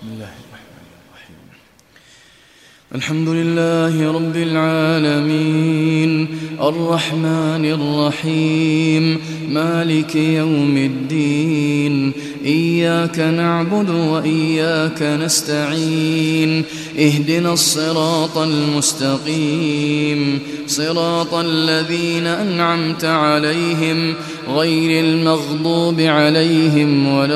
بسم الله الرحمن الرحيم. الحمد لله رب العالمين الرحمن الرحيم مالك يوم الدين إياك نعبد وإياك نستعين اهدنا الصراط المستقيم صراط الذين أنعمت عليهم غير المغضوب عليهم ولا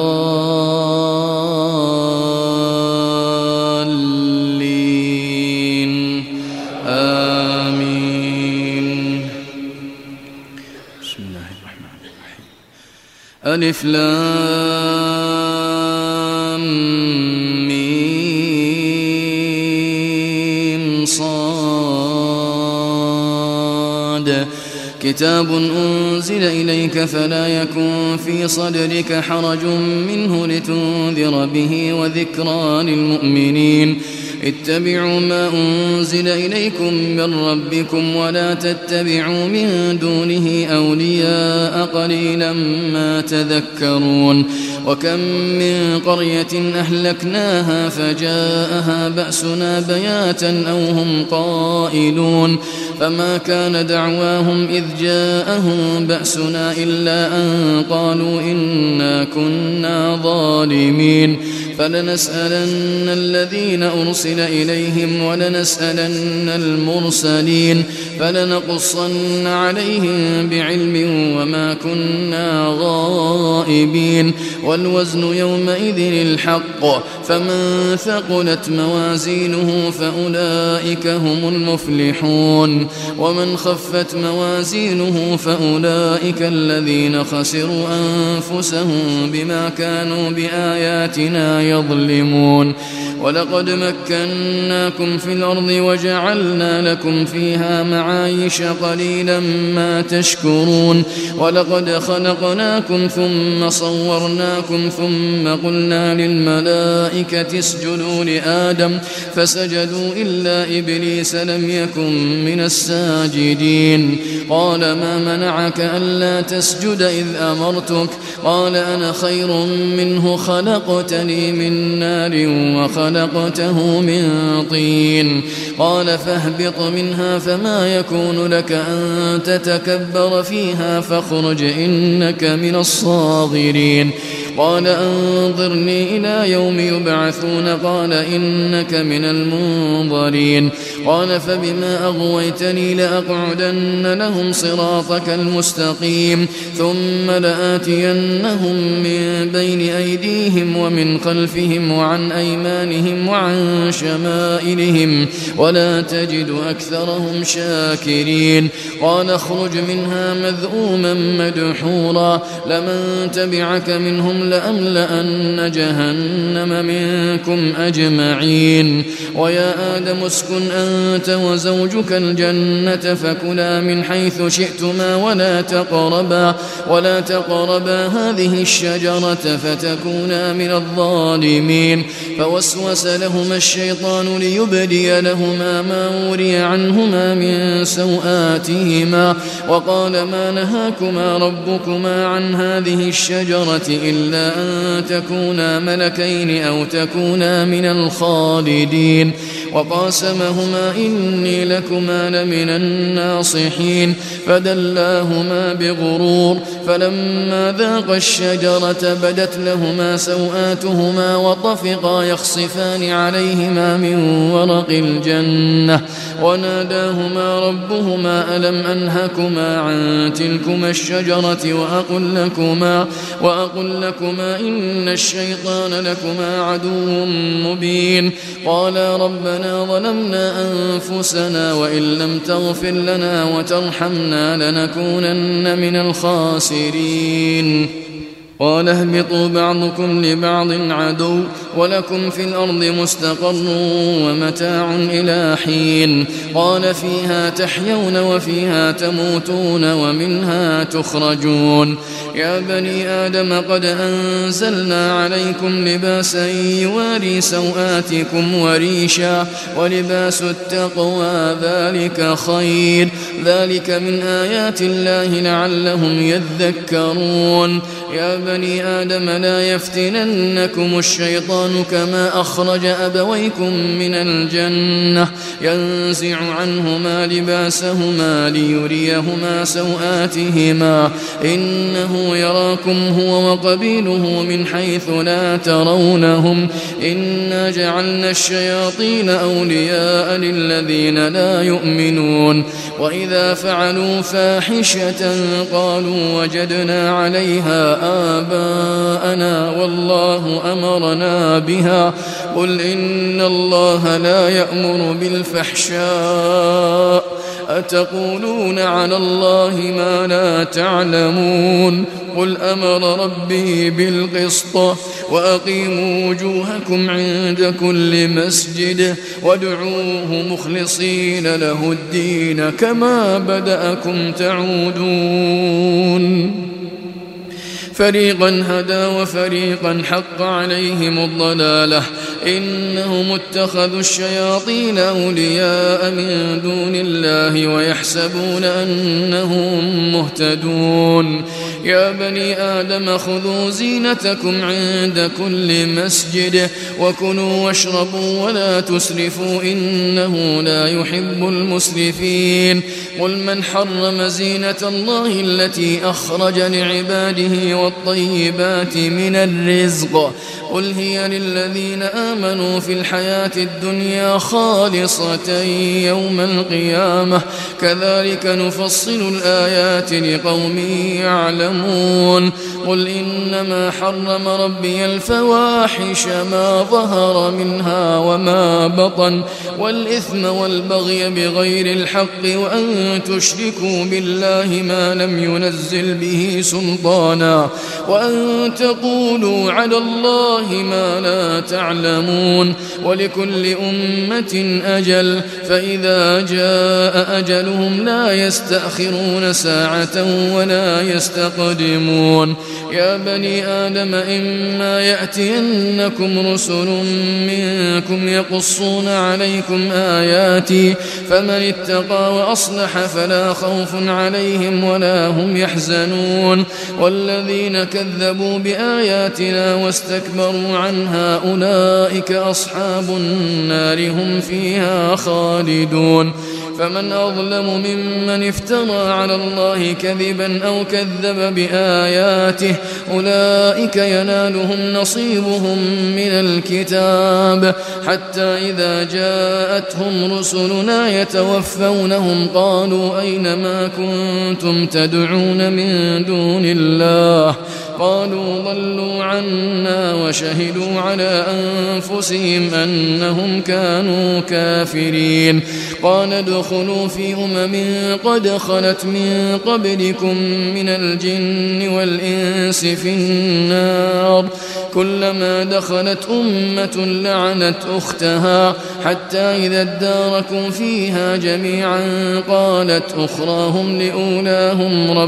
الضالين آمين. بسم الله الرحمن الرحيم. ألف لام ميم صاد كتاب أنزل إليك فلا يكن في صدرك حرج منه لتنذر به وذكرى للمؤمنين. اتبعوا ما أنزل إليكم من ربكم ولا تتبعوا من دونه أولياء قليلا ما تذكرون. وكم من قرية أهلكناها فجاءها بأسنا بياتا أو هم قائلون فما كان دعواهم إذ جاءهم بأسنا إلا أن قالوا إنا كنا ظالمين. فلنسألن الذين أرسل إليهم ولنسألن المرسلين فلنقصن عليهم بعلم وما كنا غائبين. والوزن يومئذ الحق فمن ثقلت موازينه فأولئك هم المفلحون ومن خفت موازينه فأولئك الذين خسروا أنفسهم بما كانوا بآياتنا يظلمون. ولقد مكناكم في الأرض وجعلنا لكم فيها معايش قليلا ما تشكرون. ولقد خلقناكم ثم صورناكم ثم قلنا للملائكة اسجدوا لآدم فسجدوا إلا إبليس لم يكن من الساجدين. قال ما منعك ألا تسجد إذ أمرتك؟ قال أنا خير منه خلقتني من نار وخلقته من طين. قال فاهبط منها فما يكون لك أن تتكبر فيها فاخرج إنك من الصاغرين. قال أنظرني إلى يوم يبعثون قال إنك من المنظرين. قال فبما أغويتني لأقعدن لهم صراطك المستقيم ثم لآتينهم من بين أيديهم ومن خلفهم وعن أيمانهم وعن شمائلهم ولا تجد أكثرهم شاكرين. قال اخرج منها مذءوما مدحورا لمن تبعك منهم لأملأن جهنم منكم أجمعين. ويا آدم اسكن أنت وزوجك الجنة فكلا من حيث شئتما ولا تقربا هذه الشجرة فتكونا من الظالمين. فوسوس لهما الشيطان ليبدي لهما ما وري عنهما من سوآتهما وقال ما نهاكما ربكما عن هذه الشجرة إلا أن تكونا ملكين أو تكونا من الخالدين. وقاسمهما إني لكما لمن الناصحين فدلاهما بغرور فلما ذاقا الشجرة بدت لهما سوآتهما وطفقا يخصفان عليهما من ورق الجنة وناداهما ربهما ألم أنهكما عن تلكما الشجرة وأقل لكما إن الشيطان لكما عدو مبين. قالا ربنا ظلمنا أنفسنا وإن لم تغفر لنا وترحمنا لنكونن من الخاسرين. قال اهبطوا بعضكم لبعض عدو ولكم في الأرض مستقر ومتاع إلى حين. قال فيها تحيون وفيها تموتون ومنها تخرجون. يا بني آدم قد أنزلنا عليكم لباسا يواري سوآتكم وريشا ولباس التقوى ذلك خير ذلك من آيات الله لعلهم يذكرون. يا بني آدم لا يفتننكم الشيطان كما أخرج أبويكم من الجنة ينزع عنهما لباسهما ليريهما سوآتهما إنه يراكم هو وقبيله من حيث لا ترونهم إنا جعلنا الشياطين أولياء للذين لا يؤمنون وإذا فعلوا فاحشة قالوا وجدنا عليها آباءنا والله أمرنا بها قل إن الله لا يأمر بالفحشاء أتقولون على الله ما لا تعلمون قل أمر ربي بالقسط وأقيموا وجوهكم عند كل مسجد وادعوه مخلصين له الدين كما بدأكم تعودون فريقا هدى وفريقا حق عليهم الضلالة إنهم اتخذوا الشياطين أولياء من دون الله ويحسبون أنهم مهتدون يا بني آدم خذوا زينتكم عند كل مسجد وكلوا واشربوا ولا تسرفوا إنه لا يحب المسرفين قل من حرم زينة الله التي أخرج لعباده والطيبات من الرزق قل هي للذين آمنوا في الحياة الدنيا خالصة يوم القيامة كذلك نفصل الآيات لقوم يعلمون قل إنما حرم ربي الفواحش ما ظهر منها وما بطن والإثم والبغي بغير الحق وأن تشركوا بالله ما لم ينزل به سلطانا وأن تقولوا على الله ما لا تعلمون ولكل أمة أجل فإذا جاء أجلهم لا يستأخرون ساعة ولا يستقدمون يا بني آدم إما يأتينكم رسل منكم يقصون عليكم آياتي فمن اتقى وأصلح فلا خوف عليهم ولا هم يحزنون والذين كذبوا بآياتنا واستكبروا عنها أولئك أصحاب النار هم فيها خالدون فمن أظلم ممن افترى على الله كذبا أو كذب بآياته أولئك ينالهم نصيبهم من الكتاب حتى إذا جاءتهم رسلنا يتوفونهم قالوا أين ما كنتم تدعون من دون الله قالوا ضلوا عنا وشهدوا على أنفسهم أنهم كانوا كافرين قال ادخلوا في قد خلت من قبلكم من الجن والإنس في النار كلما دخلت أمة لعنت أختها حتى إذا اداركوا فيها جميعا قالت أخراهم لأولاهم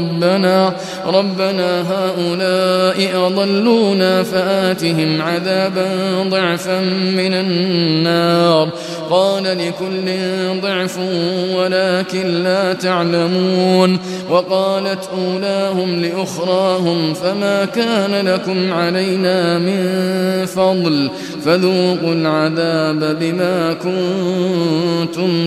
ربنا هؤلاء أضلونا فآتهم عذابا ضعفا من النار قال لكل ضعف ولكن لا تعلمون وقالت أولاهم لأخراهم فما كان لكم علينا من فضل فذوقوا العذاب بما كنتم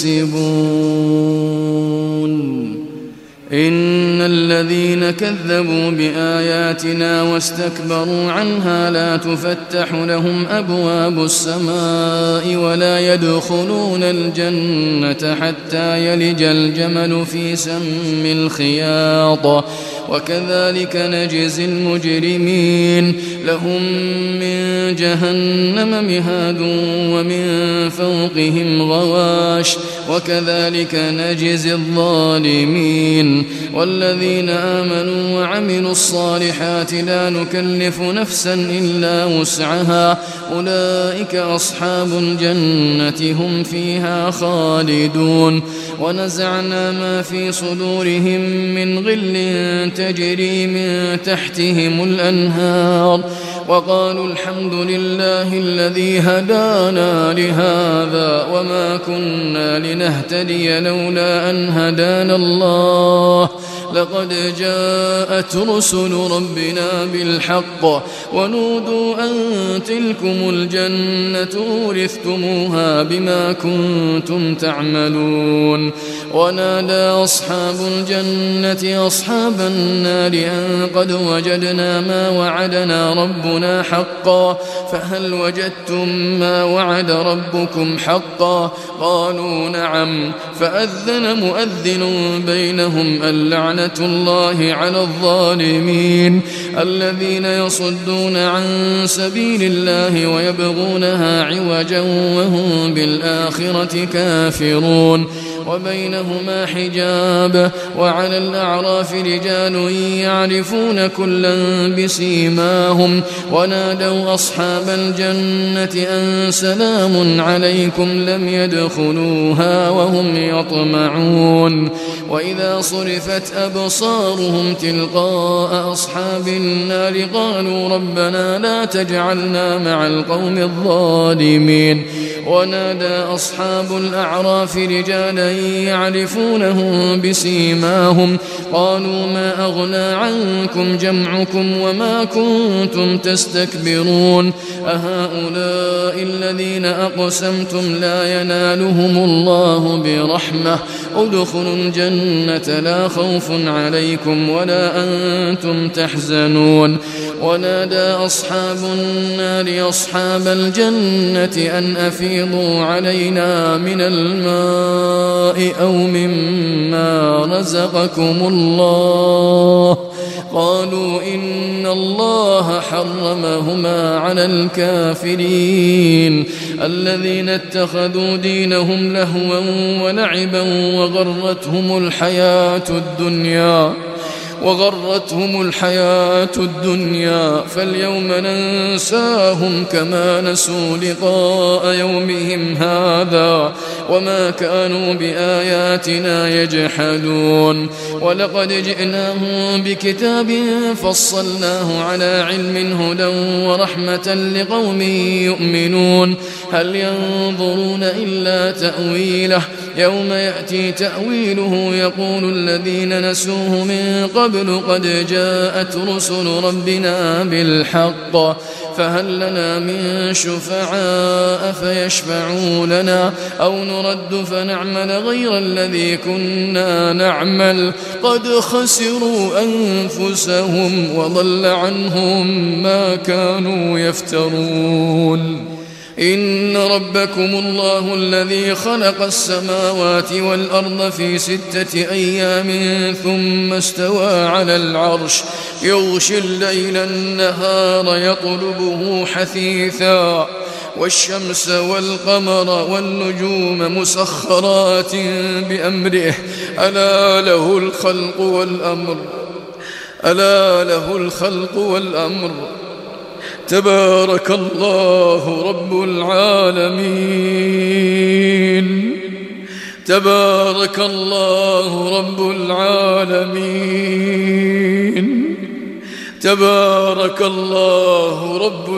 تكسبون إن الذين كذبوا بآياتنا واستكبروا عنها لا تفتح لهم أبواب السماء ولا يدخلون الجنة حتى يلج الجمل في سم الخياط وكذلك نجزي المجرمين لهم من جهنم مهاد ومن فوقهم غواش وكذلك نجزي الظالمين والذين آمنوا وعملوا الصالحات لا نكلف نفسا إلا وسعها أولئك أصحاب الجنة هم فيها خالدون ونزعنا ما في صدورهم من غل تجري من تحتهم الأنهار وقالوا الحمد لله الذي هدانا لهذا وما كنا لنهتدي لولا أن هدانا الله لقد جاءت رسل ربنا بالحق ونودوا أن تلكم الجنة أورثتموها بما كنتم تعملون ونادى أصحاب الجنة أصحاب النار أن قد وجدنا ما وعدنا ربنا حقا فهل وجدتم ما وعد ربكم حقا قالوا نعم فأذن مؤذن بينهم اللعنة الله على الظالمين الذين يصدون عن سبيل الله ويبغونها عوجا وهم بالآخرة كافرون وبينهما حجاب وعلى الأعراف رجال يعرفون كلا بسيماهم ونادوا أصحاب الجنة أن سلام عليكم لم يدخلوها وهم يطمعون وإذا صرفت أبصارهم تلقاء أصحاب النار قالوا ربنا لا تجعلنا مع القوم الظالمين ونادى أصحاب الأعراف رجالا يعرفونهم بسيماهم قالوا ما أغنى عنكم جمعكم وما كنتم تستكبرون أهؤلاء الذين أقسمتم لا ينالهم الله برحمة ادخلوا الجنة لا خوف عليكم ولا أنتم تحزنون ونادى أصحاب النار أصحاب الجنة أن أفيضوا علينا من الماء أو مما رزقكم الله قالوا إن الله حرمهما على الكافرين الذين اتخذوا دينهم لهوا ولعبا وغرتهم الحياة الدنيا فاليوم ننساهم كما نسوا لقاء يومهم هذا وما كانوا بآياتنا يجحدون ولقد جئناهم بكتاب فصلناه على علم هدى ورحمة لقوم يؤمنون هل ينظرون إلا تأويله يوم يأتي تأويله يقول الذين نسوه من قبل قد جاءت رسل ربنا بالحق فهل لنا من شفعاء فيشفعوا لنا أو نرد فنعمل غير الذي كنا نعمل قد خسروا أنفسهم وضل عنهم ما كانوا يفترون إن ربكم الله الذي خلق السماوات والأرض في 6 أيام ثم استوى على العرش يغشي الليل النهار يطلبه حثيثا والشمس والقمر والنجوم مسخرات بأمره ألا له الخلق والأمر تبارك الله رب العالمين تبارك الله رب العالمين تبارك الله رب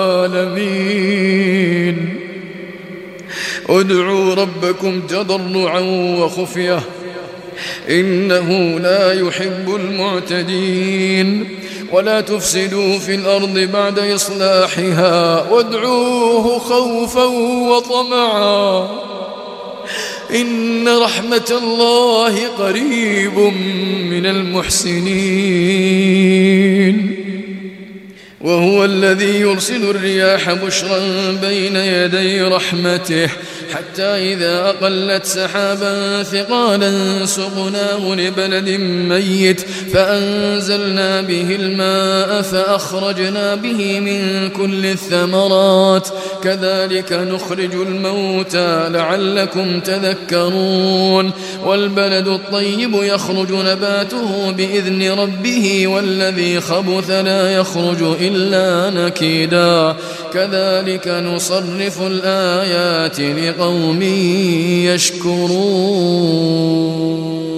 العالمين ادعوا ربكم تضرعا وخفية إنه لا يحب المعتدين ولا تفسدوا في الأرض بعد إصلاحها وادعوه خوفا وطمعا إن رحمة الله قريب من المحسنين وهو الذي يرسل الرياح بشرا بين يدي رحمته حتى إذا أقلت سحابا ثقالا سقناه لبلد ميت فأنزلنا به الماء فأخرجنا به من كل الثمرات كذلك نخرج الموتى لعلكم تذكرون والبلد الطيب يخرج نباته بإذن ربه والذي خبث لا يخرج إلا نكدا كذلك نصرف الآيات لقوم يشكرون